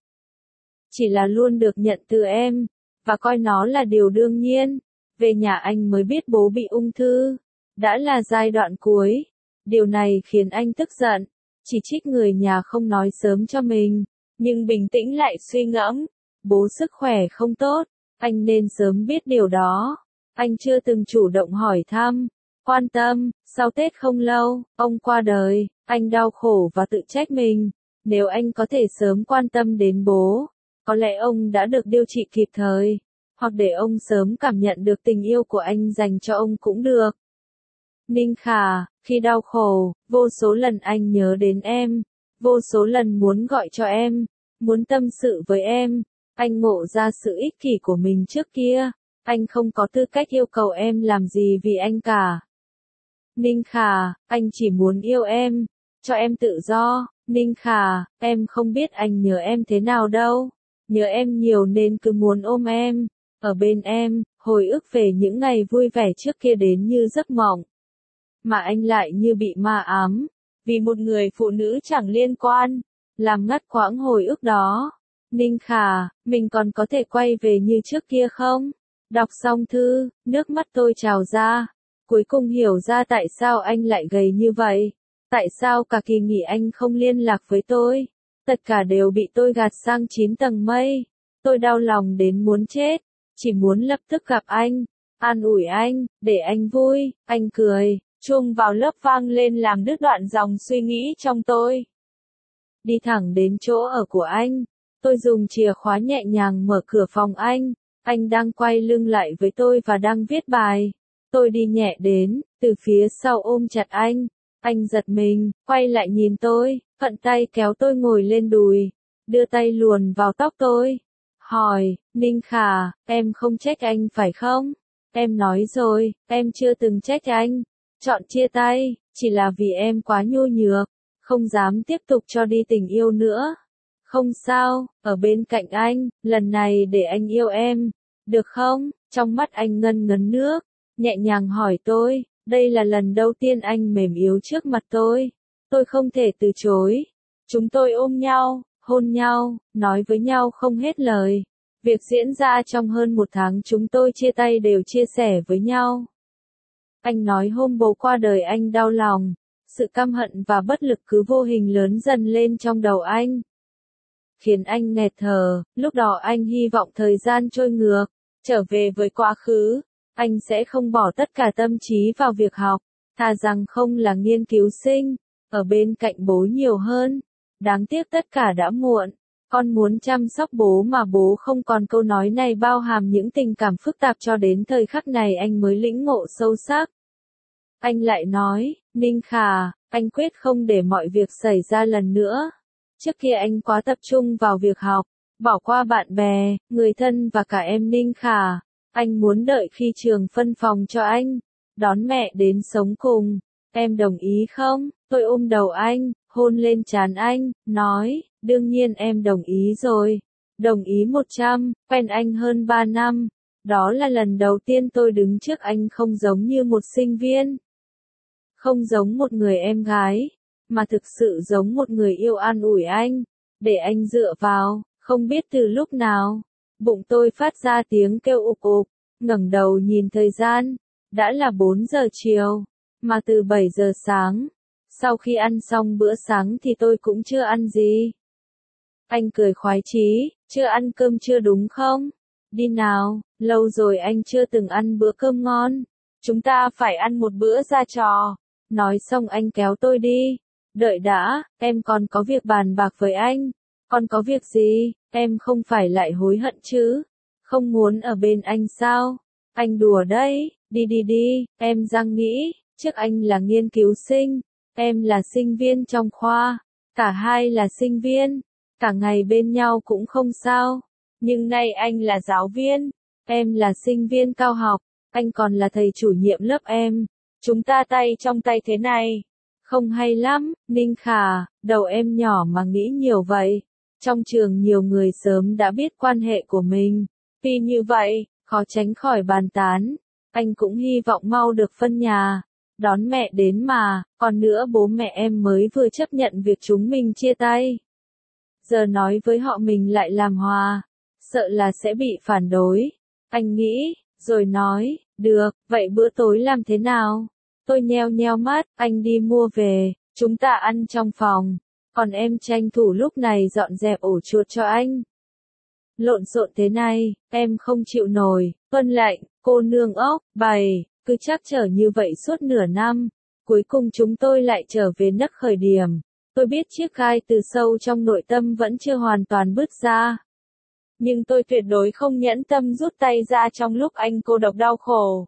Chỉ là luôn được nhận từ em, và coi nó là điều đương nhiên. Về nhà anh mới biết bố bị ung thư. Đã là giai đoạn cuối. Điều này khiến anh tức giận, chỉ trích người nhà không nói sớm cho mình, nhưng bình tĩnh lại suy ngẫm, bố sức khỏe không tốt, anh nên sớm biết điều đó. Anh chưa từng chủ động hỏi thăm, quan tâm, sau Tết không lâu, ông qua đời, anh đau khổ và tự trách mình, nếu anh có thể sớm quan tâm đến bố, có lẽ ông đã được điều trị kịp thời, hoặc để ông sớm cảm nhận được tình yêu của anh dành cho ông cũng được. Ninh Khả, khi đau khổ, vô số lần anh nhớ đến em, vô số lần muốn gọi cho em, muốn tâm sự với em, anh ngộ ra sự ích kỷ của mình trước kia, anh không có tư cách yêu cầu em làm gì vì anh cả. Ninh Khả, anh chỉ muốn yêu em, cho em tự do. Ninh Khả, em không biết anh nhớ em thế nào đâu. Nhớ em nhiều nên cứ muốn ôm em, ở bên em, hồi ức về những ngày vui vẻ trước kia đến như giấc mộng. Mà anh lại như bị ma ám, vì một người phụ nữ chẳng liên quan, làm ngắt quãng hồi ức đó. Ninh Khả, mình còn có thể quay về như trước kia không? Đọc xong thư, nước mắt tôi trào ra. Cuối cùng hiểu ra tại sao anh lại gầy như vậy. Tại sao cả kỳ nghỉ anh không liên lạc với tôi. Tất cả đều bị tôi gạt sang 9 tầng mây. Tôi đau lòng đến muốn chết. Chỉ muốn lập tức gặp anh. An ủi anh, để anh vui. Anh cười. Chuông vào lớp vang lên làm đứt đoạn dòng suy nghĩ trong tôi. Đi thẳng đến chỗ ở của anh. Tôi dùng chìa khóa nhẹ nhàng mở cửa phòng anh. Anh đang quay lưng lại với tôi và đang viết bài. Tôi đi nhẹ đến, từ phía sau ôm chặt anh. Anh giật mình, quay lại nhìn tôi, thuận tay kéo tôi ngồi lên đùi. Đưa tay luồn vào tóc tôi. Hỏi, Ninh Khả, em không trách anh phải không? Em nói rồi, em chưa từng trách anh. Chọn chia tay, chỉ là vì em quá nhu nhược. Không dám tiếp tục cho đi tình yêu nữa. Không sao, ở bên cạnh anh, lần này để anh yêu em. Được không? Trong mắt anh ngân ngấn nước, nhẹ nhàng hỏi tôi, đây là lần đầu tiên anh mềm yếu trước mặt tôi. Tôi không thể từ chối. Chúng tôi ôm nhau, hôn nhau, nói với nhau không hết lời. Việc diễn ra trong hơn 1 tháng chúng tôi chia tay đều chia sẻ với nhau. Anh nói hôm bố qua đời anh đau lòng. Sự căm hận và bất lực cứ vô hình lớn dần lên trong đầu anh. Khiến anh nghẹt thở, lúc đó anh hy vọng thời gian trôi ngược, trở về với quá khứ. Anh sẽ không bỏ tất cả tâm trí vào việc học, thà rằng không là nghiên cứu sinh, ở bên cạnh bố nhiều hơn. Đáng tiếc tất cả đã muộn. Con muốn chăm sóc bố mà bố không còn. Câu nói này bao hàm những tình cảm phức tạp cho đến thời khắc này anh mới lĩnh ngộ sâu sắc. Anh lại nói, Ninh Khả, anh quyết không để mọi việc xảy ra lần nữa. Trước kia anh quá tập trung vào việc học, bỏ qua bạn bè, người thân và cả em Ninh Khả. Anh muốn đợi khi trường phân phòng cho anh, đón mẹ đến sống cùng. Em đồng ý không? Tôi ôm đầu anh, hôn lên trán anh, nói, đương nhiên em đồng ý rồi. Đồng ý 100, quen anh hơn 3 năm. Đó là lần đầu tiên tôi đứng trước anh không giống như một sinh viên. Không giống một người em gái, mà thực sự giống một người yêu an ủi anh, để anh dựa vào. Không biết từ lúc nào, bụng tôi phát ra tiếng kêu ục ục, ngẩng đầu nhìn thời gian, đã là 4 giờ chiều, mà từ 7 giờ sáng. Sau khi ăn xong bữa sáng thì tôi cũng chưa ăn gì. Anh cười khoái chí, chưa ăn cơm chưa đúng không? Đi nào, lâu rồi anh chưa từng ăn bữa cơm ngon. Chúng ta phải ăn một bữa ra trò. Nói xong anh kéo tôi đi. Đợi đã, em còn có việc bàn bạc với anh. Còn có việc gì, em không phải lại hối hận chứ? Không muốn ở bên anh sao? Anh đùa đấy, đi đi đi, em đang nghĩ, trước anh là nghiên cứu sinh, em là sinh viên trong khoa, cả hai là sinh viên, cả ngày bên nhau cũng không sao. Nhưng nay anh là giáo viên, em là sinh viên cao học, anh còn là thầy chủ nhiệm lớp em. Chúng ta tay trong tay thế này. Không hay lắm, Ninh Khả, đầu em nhỏ mà nghĩ nhiều vậy. Trong trường nhiều người sớm đã biết quan hệ của mình. Vì như vậy, khó tránh khỏi bàn tán. Anh cũng hy vọng mau được phân nhà. Đón mẹ đến mà, còn nữa bố mẹ em mới vừa chấp nhận việc chúng mình chia tay. Giờ nói với họ mình lại làm hòa. Sợ là sẽ bị phản đối. Anh nghĩ, rồi nói, được, vậy bữa tối làm thế nào? Tôi nheo nheo mắt, anh đi mua về, chúng ta ăn trong phòng. Còn em tranh thủ lúc này dọn dẹp ổ chuột cho anh. Lộn xộn thế này, em không chịu nổi, tuân lệnh, cô nương ốc, bày, cứ trắc trở như vậy suốt nửa năm. Cuối cùng chúng tôi lại trở về nấc khởi điểm. Tôi biết chiếc gai từ sâu trong nội tâm vẫn chưa hoàn toàn bứt ra. Nhưng tôi tuyệt đối không nhẫn tâm rút tay ra trong lúc anh cô độc đau khổ.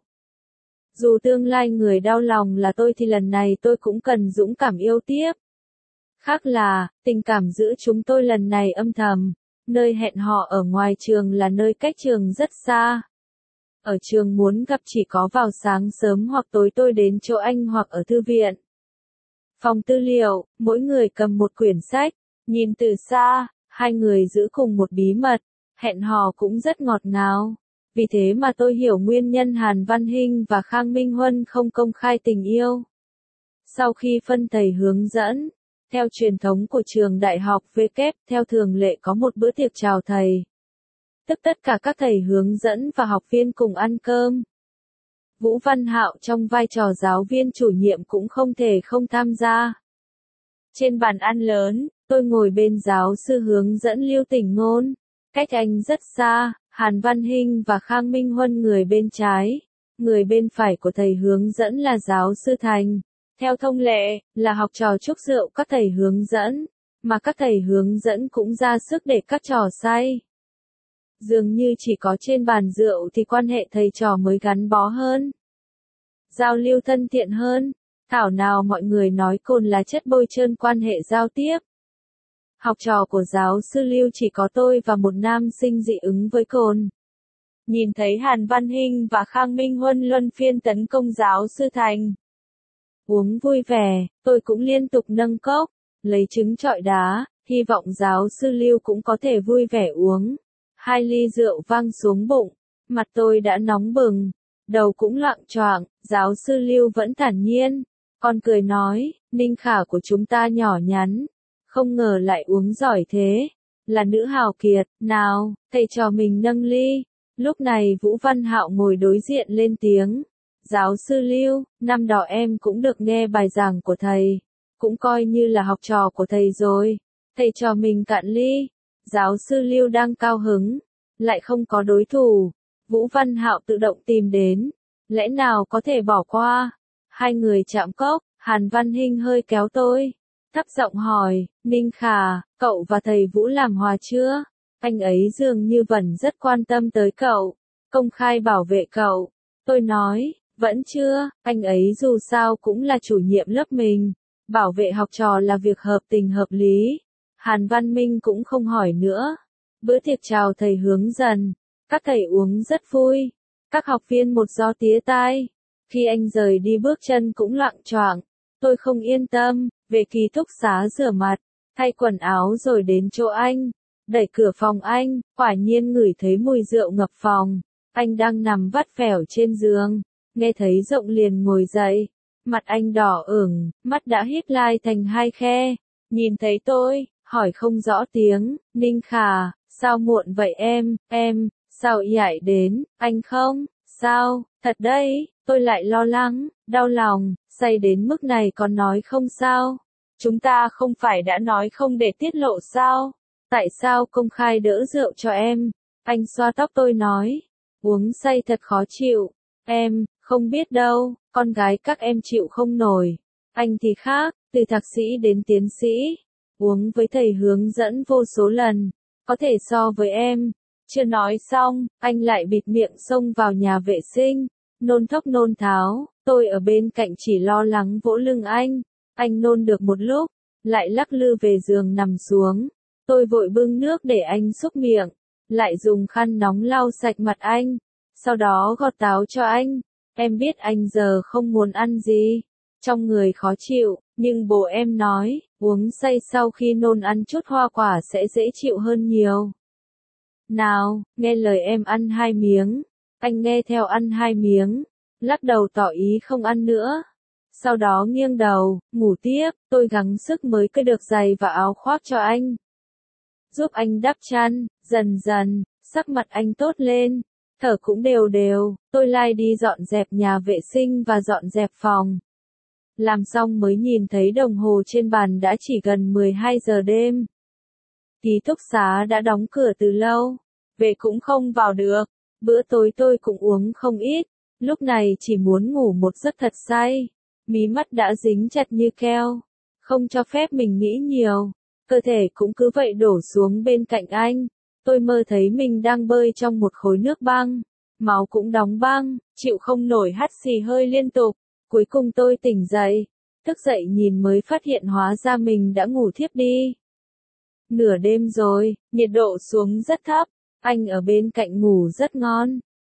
Dù tương lai người đau lòng là tôi thì lần này tôi cũng cần dũng cảm yêu tiếp. Khác là, tình cảm giữa chúng tôi lần này âm thầm. Nơi hẹn hò ở ngoài trường là nơi cách trường rất xa. Ở trường muốn gặp chỉ có vào sáng sớm hoặc tối tôi đến chỗ anh hoặc ở thư viện. Phòng tư liệu, mỗi người cầm một quyển sách, nhìn từ xa, hai người giữ cùng một bí mật, hẹn hò cũng rất ngọt ngào. Vì thế mà tôi hiểu nguyên nhân Hàn Văn Hinh và Khang Minh Huân không công khai tình yêu. Sau khi phân thầy hướng dẫn, theo truyền thống của trường đại học W, theo thường lệ có một bữa tiệc chào thầy. Tức tất cả các thầy hướng dẫn và học viên cùng ăn cơm. Vũ Văn Hạo trong vai trò giáo viên chủ nhiệm cũng không thể không tham gia. Trên bàn ăn lớn, tôi ngồi bên giáo sư hướng dẫn Lưu Tỉnh Ngôn. Cách anh rất xa, Hàn Văn Hinh và Khang Minh Huân người bên trái. Người bên phải của thầy hướng dẫn là giáo sư Thành. Theo thông lệ, là học trò chúc rượu các thầy hướng dẫn, mà các thầy hướng dẫn cũng ra sức để các trò say. Dường như chỉ có trên bàn rượu thì quan hệ thầy trò mới gắn bó hơn. Giao lưu thân thiện hơn, thảo nào mọi người nói cồn là chất bôi trơn quan hệ giao tiếp. Học trò của giáo sư Lưu chỉ có tôi và một nam sinh dị ứng với cồn. Nhìn thấy Hàn Văn Hinh và Khang Minh Huân luân phiên tấn công giáo sư Thành. Uống vui vẻ, tôi cũng liên tục nâng cốc, lấy trứng trọi đá, hy vọng giáo sư Lưu cũng có thể vui vẻ uống. 2 ly rượu văng xuống bụng, mặt tôi đã nóng bừng, đầu cũng loạng choạng, giáo sư Lưu vẫn thản nhiên, còn cười nói, Ninh Khả của chúng ta nhỏ nhắn, không ngờ lại uống giỏi thế, là nữ hào kiệt, nào, thầy trò mình nâng ly. Lúc này Vũ Văn Hạo ngồi đối diện lên tiếng. Giáo sư Lưu, năm đó em cũng được nghe bài giảng của thầy, cũng coi như là học trò của thầy rồi. Thầy trò mình cạn ly. Giáo sư Lưu đang cao hứng, lại không có đối thủ. Vũ Văn Hạo tự động tìm đến, lẽ nào có thể bỏ qua. Hai người chạm cốc, Hàn Văn Hinh hơi kéo tôi, thấp giọng hỏi, Ninh Khả, cậu và thầy Vũ làm hòa chưa? Anh ấy dường như vẫn rất quan tâm tới cậu, công khai bảo vệ cậu. Tôi nói, vẫn chưa, anh ấy dù sao cũng là chủ nhiệm lớp mình, bảo vệ học trò là việc hợp tình hợp lý. Hàn Văn Minh cũng không hỏi nữa. Bữa tiệc chào thầy hướng dần, các thầy uống rất vui, các học viên một gió tía tai. Khi anh rời đi bước chân cũng loạng choạng, tôi không yên tâm, về ký túc xá rửa mặt, thay quần áo rồi đến chỗ anh, đẩy cửa phòng anh, quả nhiên ngửi thấy mùi rượu ngập phòng. Anh đang nằm vắt vẻo trên giường, nghe thấy giọng liền ngồi dậy, mặt anh đỏ ửng, mắt đã híp lại thành hai khe, nhìn thấy tôi, hỏi không rõ tiếng, Ninh Khả, sao muộn vậy em, sao yải đến, anh không, sao, thật đấy, tôi lại lo lắng, đau lòng, say đến mức này còn nói không sao, chúng ta không phải đã nói không để tiết lộ sao, tại sao công khai đỡ rượu cho em, anh xoa tóc tôi nói, uống say thật khó chịu, em, không biết đâu, con gái các em chịu không nổi, anh thì khác, từ thạc sĩ đến tiến sĩ. Uống với thầy hướng dẫn vô số lần, có thể so với em. Chưa nói xong, anh lại bịt miệng xông vào nhà vệ sinh, nôn thốc nôn tháo, tôi ở bên cạnh chỉ lo lắng vỗ lưng anh nôn được một lúc, lại lắc lư về giường nằm xuống, tôi vội bưng nước để anh xúc miệng, lại dùng khăn nóng lau sạch mặt anh, sau đó gọt táo cho anh, em biết anh giờ không muốn ăn gì, trong người khó chịu, nhưng bố em nói, uống say sau khi nôn ăn chút hoa quả sẽ dễ chịu hơn nhiều. Nào, nghe lời em ăn 2 miếng. Anh nghe theo ăn 2 miếng, lắc đầu tỏ ý không ăn nữa. Sau đó nghiêng đầu, ngủ tiếp, tôi gắng sức mới cởi được giày và áo khoác cho anh. Giúp anh đắp chăn, dần dần, sắc mặt anh tốt lên, thở cũng đều đều, tôi lai đi dọn dẹp nhà vệ sinh và dọn dẹp phòng. Làm xong mới nhìn thấy đồng hồ trên bàn đã chỉ gần 12 giờ đêm. Ký túc xá đã đóng cửa từ lâu, về cũng không vào được, bữa tối tôi cũng uống không ít, lúc này chỉ muốn ngủ một giấc thật say, mí mắt đã dính chặt như keo, không cho phép mình nghĩ nhiều, cơ thể cũng cứ vậy đổ xuống bên cạnh anh, tôi mơ thấy mình đang bơi trong một khối nước băng, máu cũng đóng băng, chịu không nổi hắt xì hơi liên tục. Cuối cùng tôi tỉnh dậy, thức dậy nhìn mới phát hiện hóa ra mình đã ngủ thiếp đi. Nửa đêm rồi, nhiệt độ xuống rất thấp, anh ở bên cạnh ngủ rất ngon,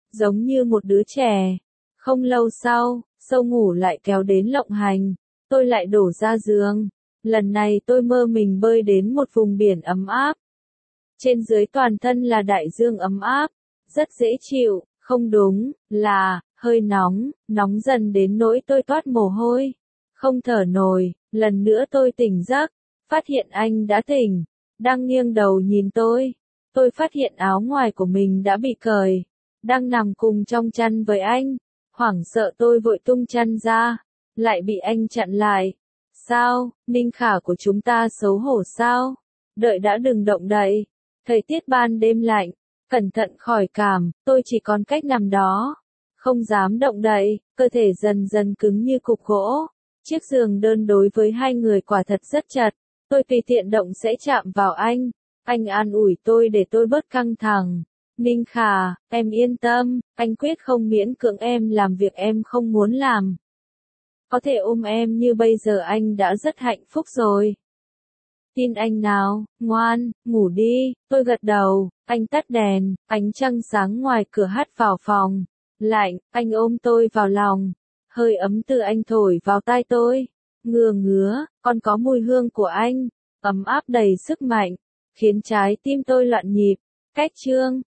giống như một đứa trẻ. Không lâu sau, sâu ngủ lại kéo đến lộng hành, tôi lại đổ ra giường. Lần này tôi mơ mình bơi đến một vùng biển ấm áp. Trên dưới toàn thân là đại dương ấm áp, rất dễ chịu, không đúng, là, hơi nóng, nóng dần đến nỗi tôi toát mồ hôi. Không thở nổi, lần nữa tôi tỉnh giấc, phát hiện anh đã tỉnh, đang nghiêng đầu nhìn tôi. Tôi phát hiện áo ngoài của mình đã bị cởi, đang nằm cùng trong chăn với anh. Hoảng sợ tôi vội tung chăn ra, lại bị anh chặn lại. Sao, Ninh Khả của chúng ta xấu hổ sao? Đợi đã, đừng động đậy. Thời tiết ban đêm lạnh, cẩn thận khỏi cảm, tôi chỉ còn cách nằm đó. Không dám động đậy, cơ thể dần dần cứng như cục gỗ. Chiếc giường đơn đối với hai người quả thật rất chật. Tôi tùy tiện động sẽ chạm vào anh. Anh an ủi tôi để tôi bớt căng thẳng. Ninh Khả, em yên tâm, anh quyết không miễn cưỡng em làm việc em không muốn làm. Có thể ôm em như bây giờ anh đã rất hạnh phúc rồi. Tin anh nào, ngoan, ngủ đi. Tôi gật đầu, anh tắt đèn, ánh trăng sáng ngoài cửa hắt vào phòng. Lạnh, anh ôm tôi vào lòng. Hơi ấm từ anh thổi vào tai tôi. Ngứa ngứa, còn có mùi hương của anh. Ấm áp đầy sức mạnh, khiến trái tim tôi loạn nhịp. Cách chương